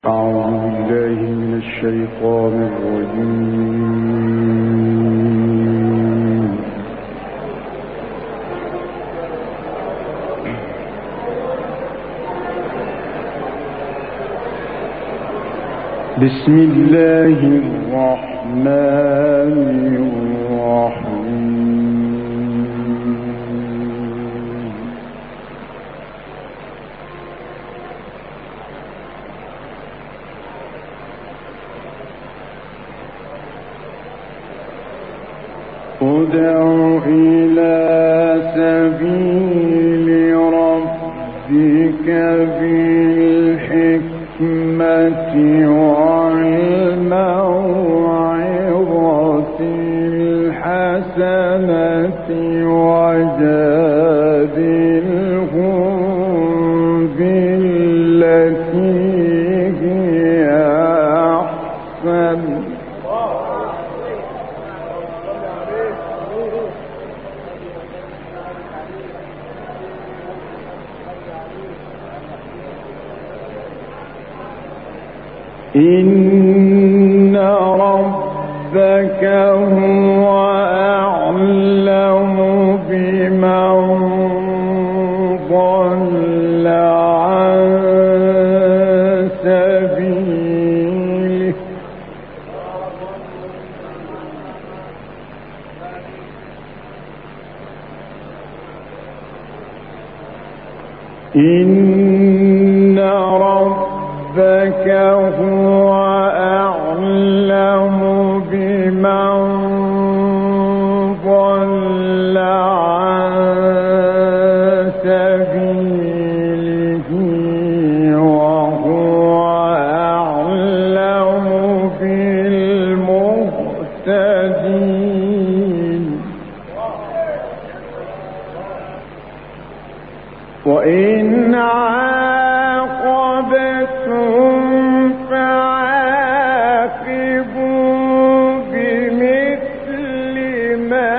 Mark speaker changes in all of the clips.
Speaker 1: أعوذ بالله من الشيطان الرجيم. بسم الله الرحمن الرحيم. ادع إلى سبيل ربك بالحكمة والموعظة الحسنة وجادلهم بالتي هي أحسن إن ربك هو أعلم بمن ضل عن سبيله إن ربك هو أعلم بمن ضل عن سبيله وهو أعلم بالمهتدين وإن عاقبتم فعاقبوا بمثل ما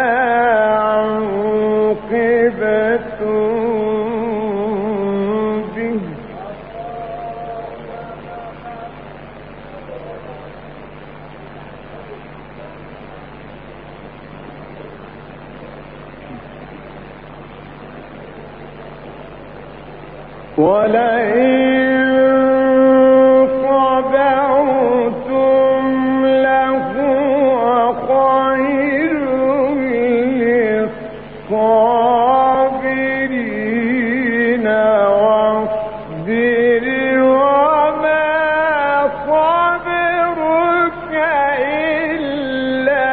Speaker 1: عوقبتم به ولئن صبرتم لهو خير للصابرين واصبر وما صبرك إلا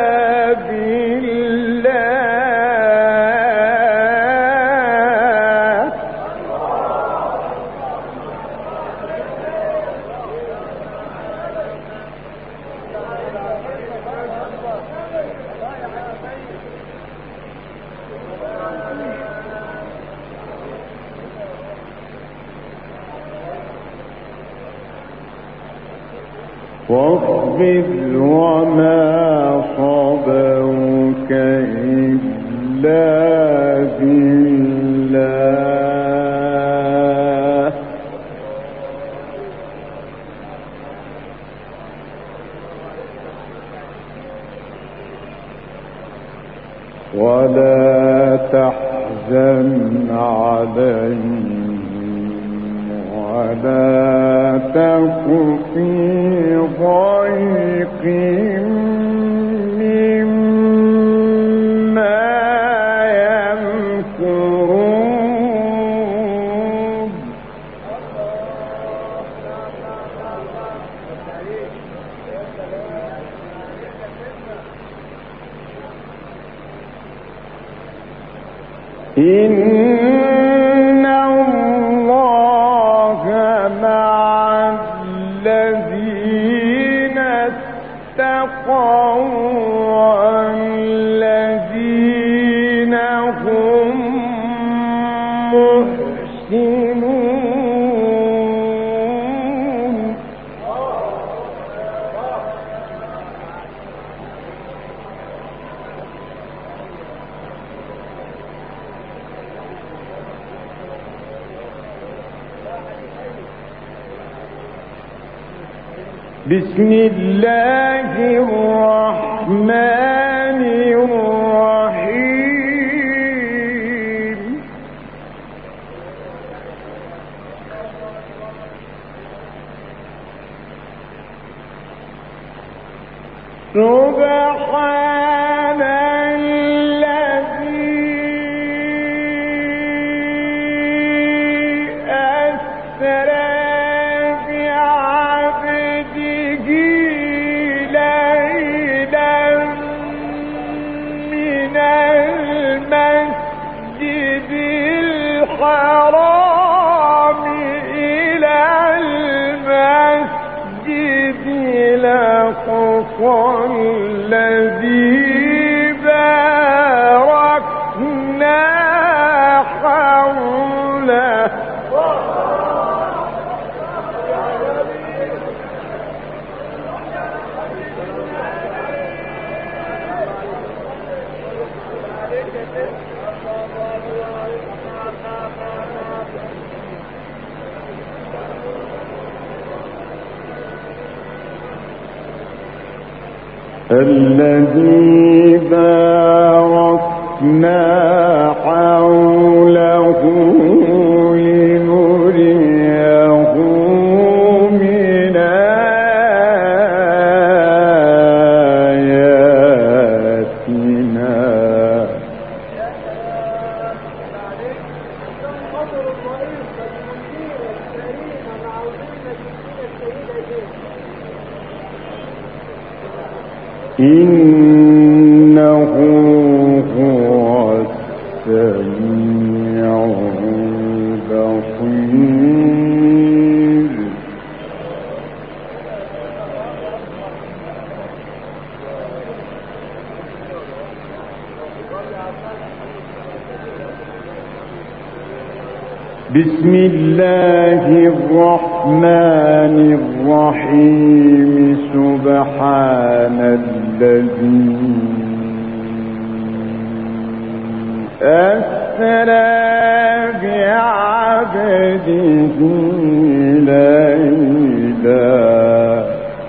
Speaker 1: بالله واصبر وما صبرك إلا بالله ولا تحزن عليهم ولا تك في ضيق مما يمكرون إن الله مع الذين اتقوا والذين هم محسنون بسم الله الرحمن الرحيم سبحان الذي أسرى بعبده ليلا من المسجد الحرام إلى المسجد الأقصى الذي باركنا حوله الذي باركنا حوله لنريه من آياتنا إنه هو السميع البصير بسم الله الرحمن الرحيم سبحان الذي أسرى بعبده ليلا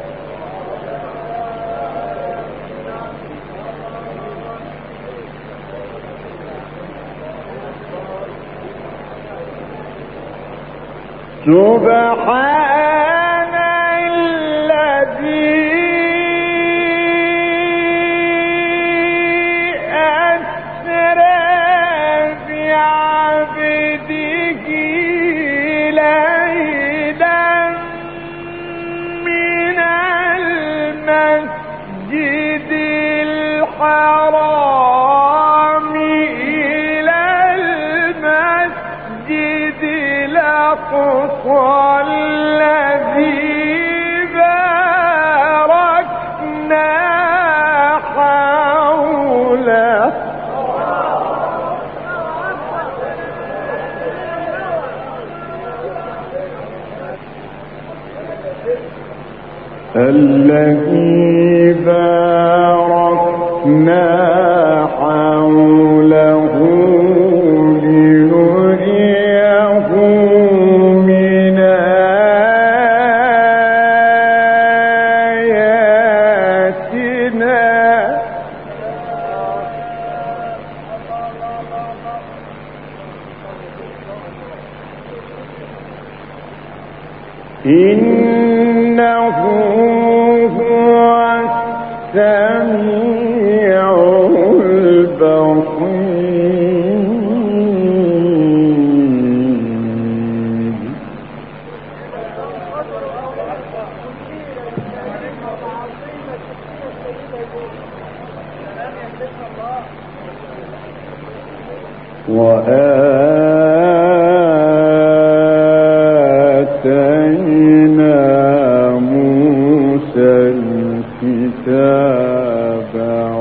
Speaker 1: سبحان الذي أسرى بعبده ليلا من المسجد الحرام إلى المسجد الأقصى الذي باركنا حوله الذي باركنا حوله لنريه من آياتنا إنه هو السميع البصير وآتينا موسى الكتاب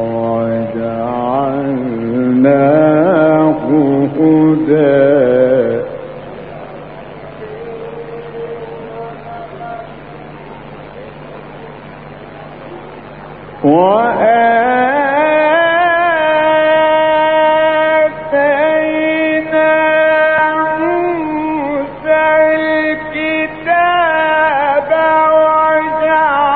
Speaker 1: وجعلناه هدى وآتينا موسى الكتاب وجعلناه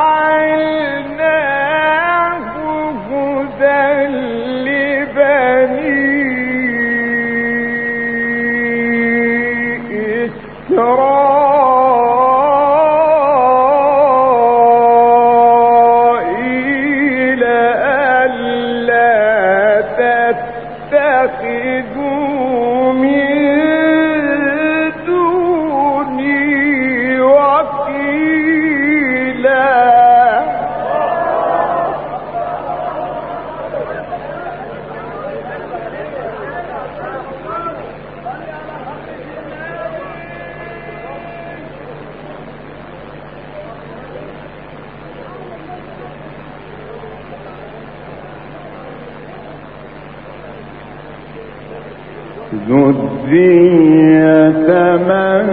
Speaker 1: ذرية من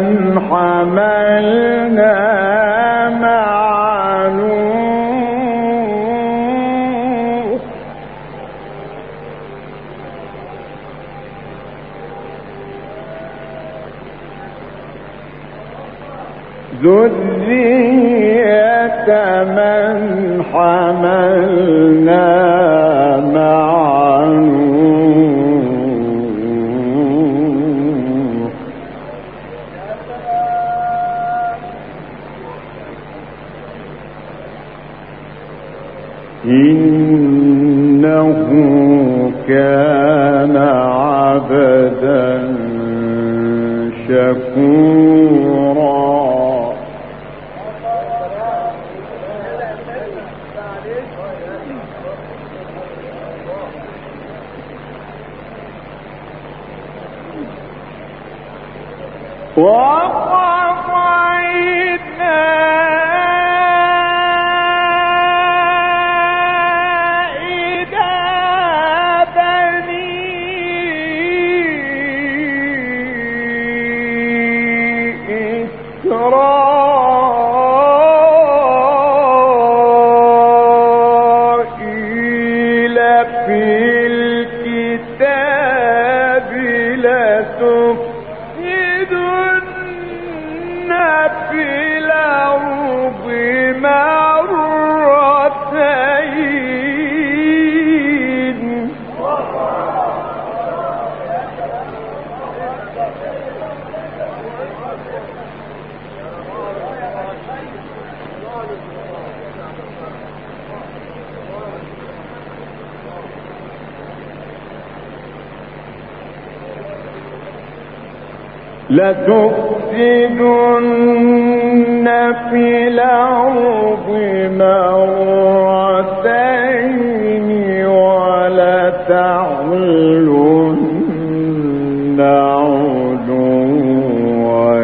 Speaker 1: حملنا مع نوح ذرية من حملنا مع نوح إنه كان عبدا شكورا. وقضينا إلى بني إسرائيل في الكتاب لتفسدن في الأرض مرتين لتفسدن في الأرض مرتين ولتعلن علوا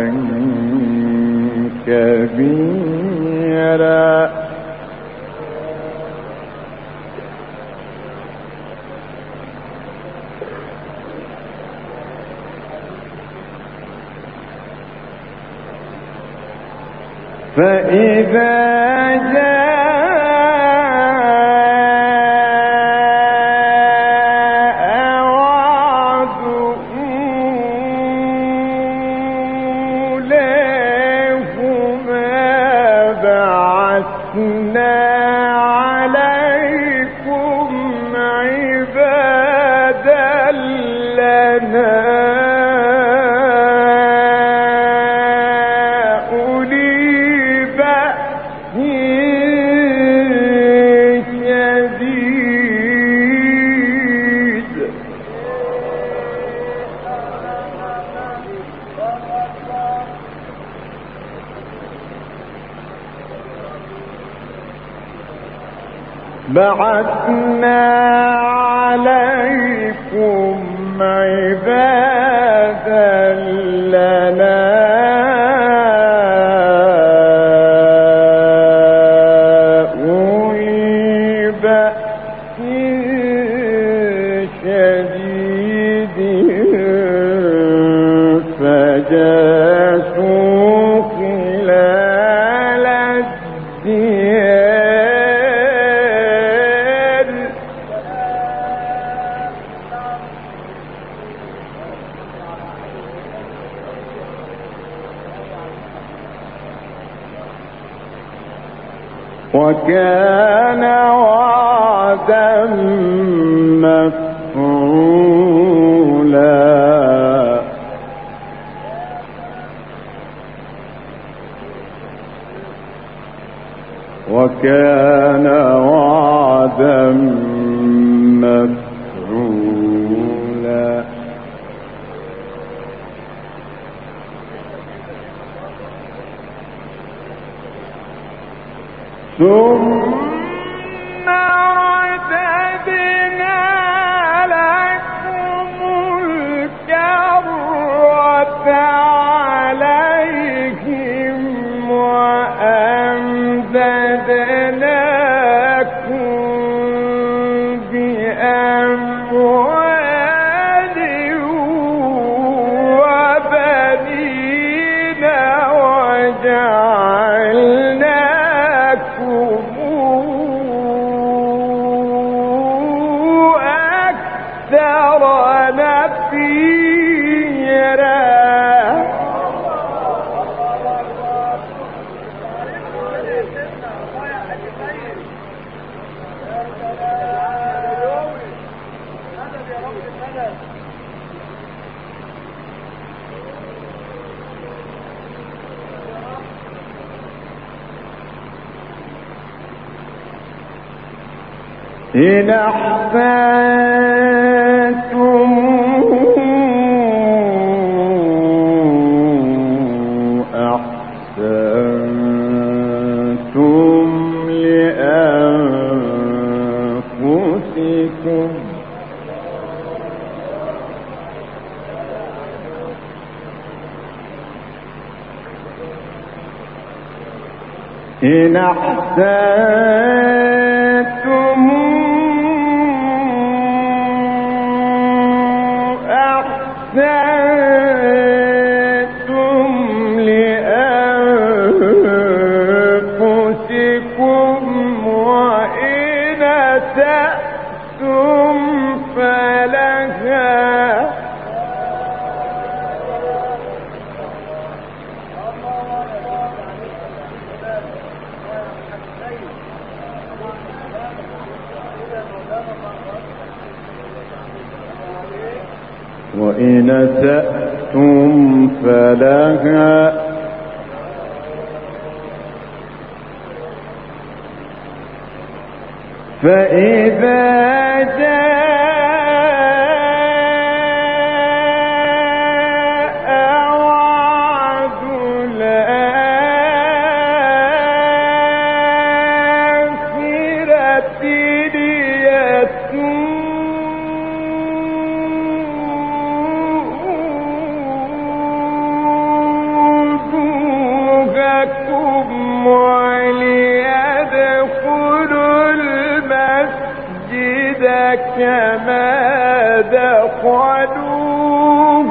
Speaker 1: كبيرا. فإذا جاء وعد أولاهما بعثنا عليكم عبادا لنا بعثنا عليكم عبادا لنا أولي بأس شديد فجاسوا خلال الديار وكان وعدا مفعولا. وكان وعدا مفعولا. ثم رددنا لكم الكرة عليهم وأمددناكم بأموال إن أحسنتم أحسنتم لأنفسكم إن أحسنتم أحسنتم لأنفسكم وإن أسأتم فلها وإن أسأتم فلها فإذا جاء وعد الآخرة كما دخلوه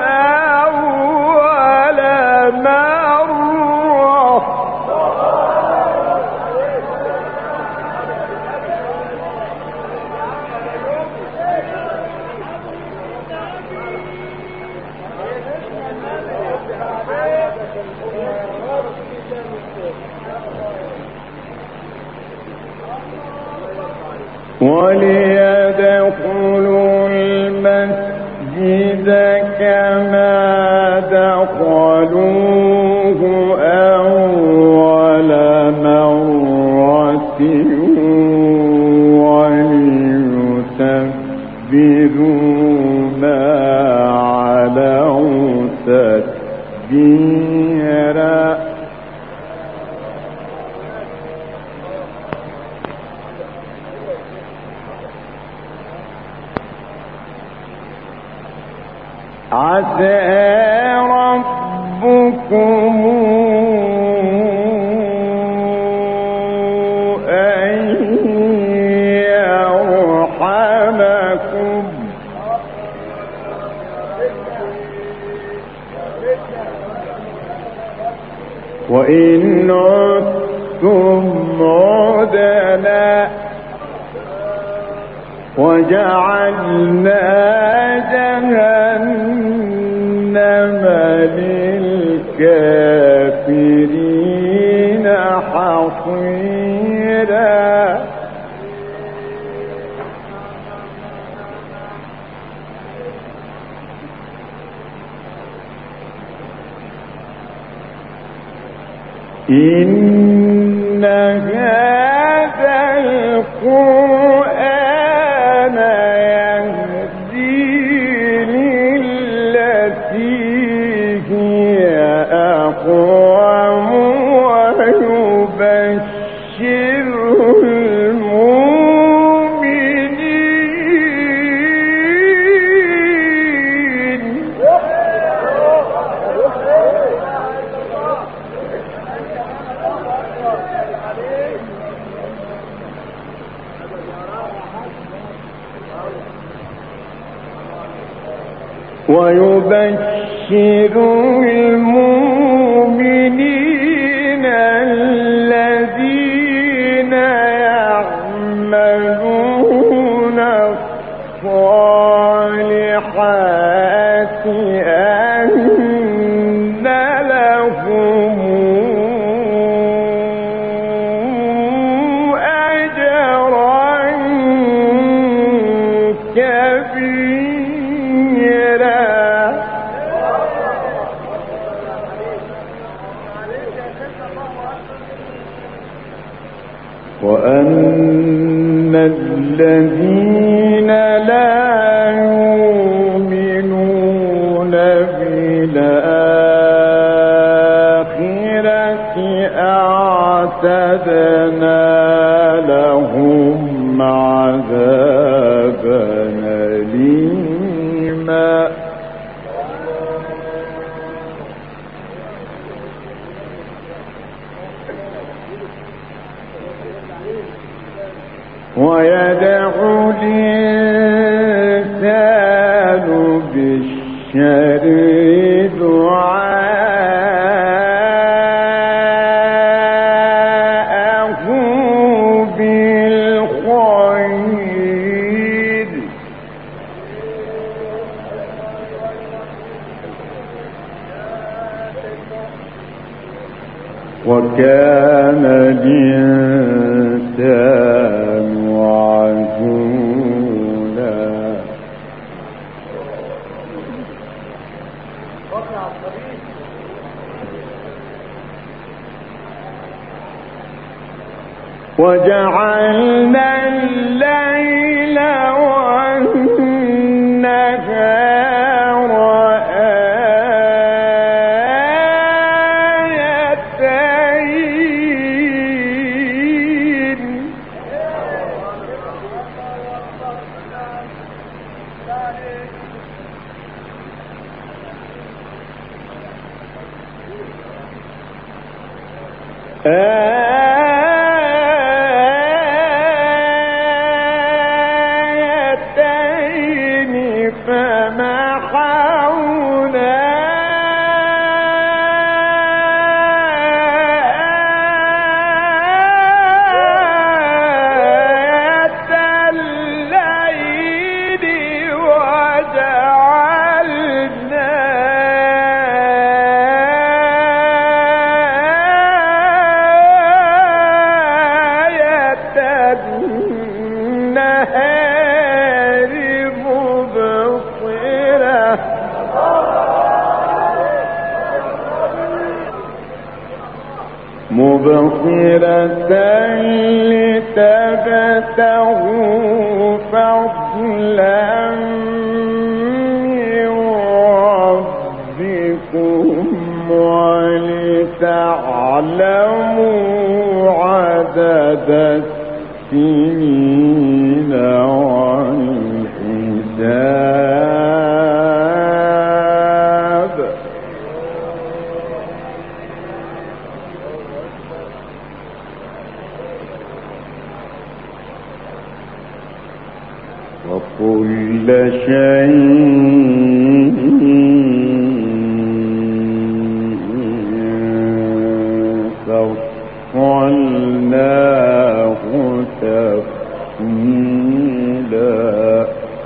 Speaker 1: أول مرة وليدخلوا المسجد كما دخلوه أول مرة وليتبروا ما علوا تتبيرا عسى ربكم أن يرحمكم وإن عدتم عدنا وجعلنا جهنم للكافرين حصيرا إن هذا القرآن يهدي للتي هي أقوم ويبشر المؤمنين الذين يعملون الصالحات أن لهم أجرا كبيرا وأن الذين لا يؤمنون بالآخرة أعتدنا لهم عذابا أليما ويدعو الإنسان بالشر دعاءه بالخير وكان الإنسان عجولا وجعلنا الليل والنهار آيتين فمحونا آية الليل وجعلنا آية النهار مبصرة لتبتغوا فضلا من ربكم ولتعلموا عدد السنين والحساب وكل شيء فصلناه تفصيلا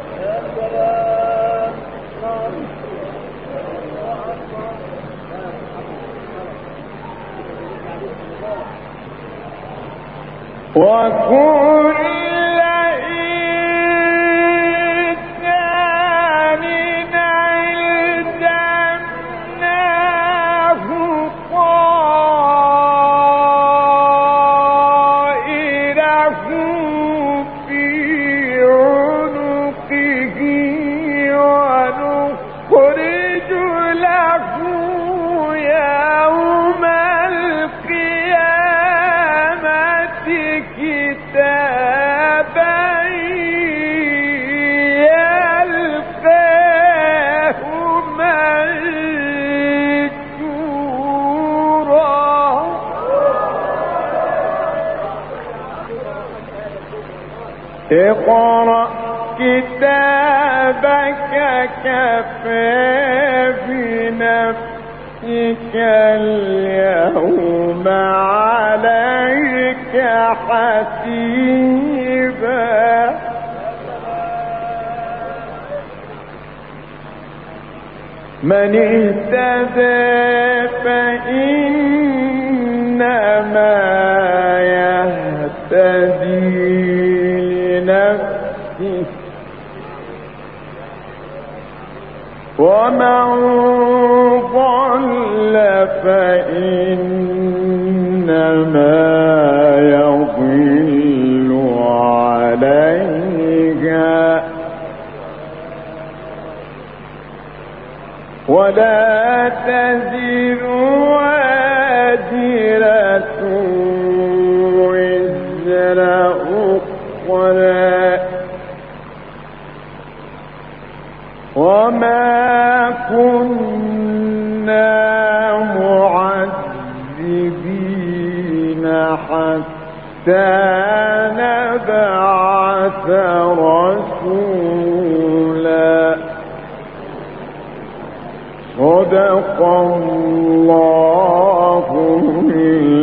Speaker 1: وكل اقرأ كتابك كفى بنفسك اليوم عليك حسيبا من اهتدى فإنما يهتدي لنفسه ومن ضل فإنما يضل على ولا تزر وازرة وزر أخرى وما كنا معذبين حتى نبعث رسولا. صدق الله